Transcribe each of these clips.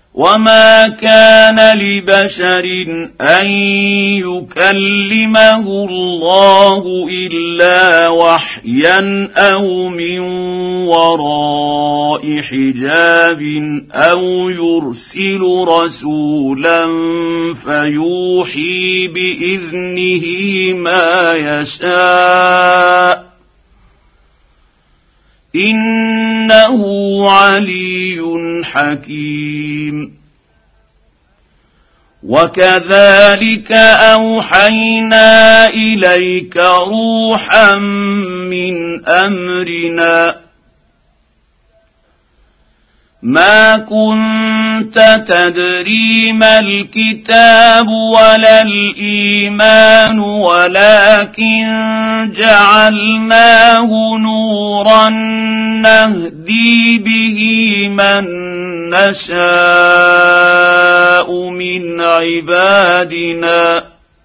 وما كان لبشر أن يكلمه الله إلا وحيا أو من وراء حجاب أو يرسل رسولا فيوحي بإذنه ما يشاء إنه علي حكيم. وكذلك أوحينا إليك روحا من أمرنا ما كنت تدري ما الكتاب ولا الإيمان ولكن جعلناه نورا نهدي به من نشاء من عبادنا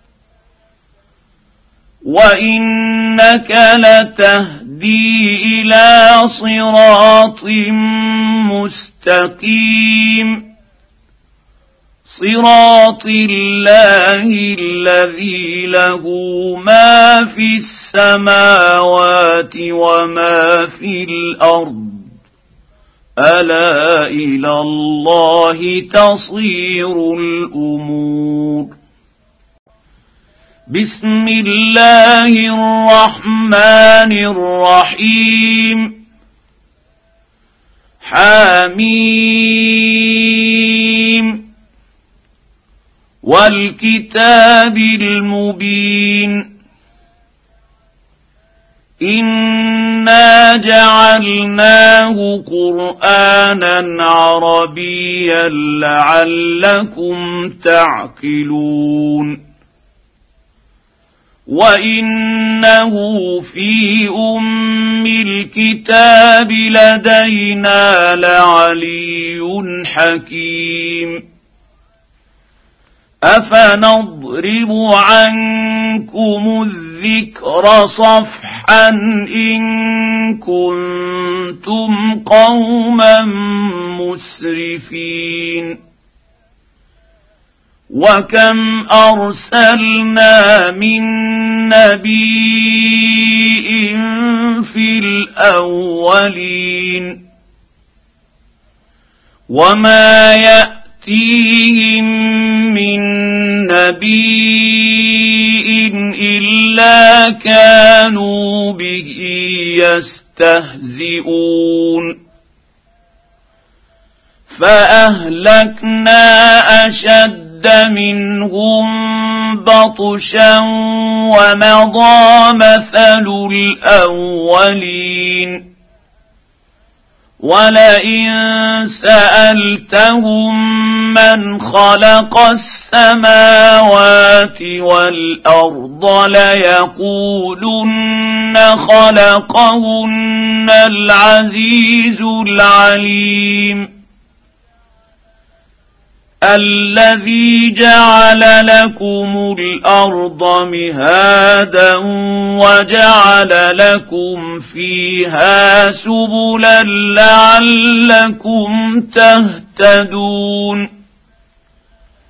وإنك لتهدي إلى صراط مستقيم صراط الله الذي له ما في السماوات وما في الأرض ألا إلى الله تصير الأمور. بسم الله الرحمن الرحيم. حميم والكتاب المبين إنا جعلناه قرآنا عربيا لعلكم تعقلون وإنه في أم الكتاب لدينا لعلي حكيم. أفنضرب عنكم الذكر صفحا إن كنتم قوما مسرفين وكم أرسلنا من نبي في الأولين وما يأتيهم من نبي إلا كانوا به يستهزئون فأهلكنا أشد منهم بطشا ومضى مثل الأولين ولئن سألتهم من خلق السماوات والأرض ليقولن خلقهن العزيز العليم الذي جعل لكم الأرض مهادا وجعل لكم فيها سبلا لعلكم تهتدون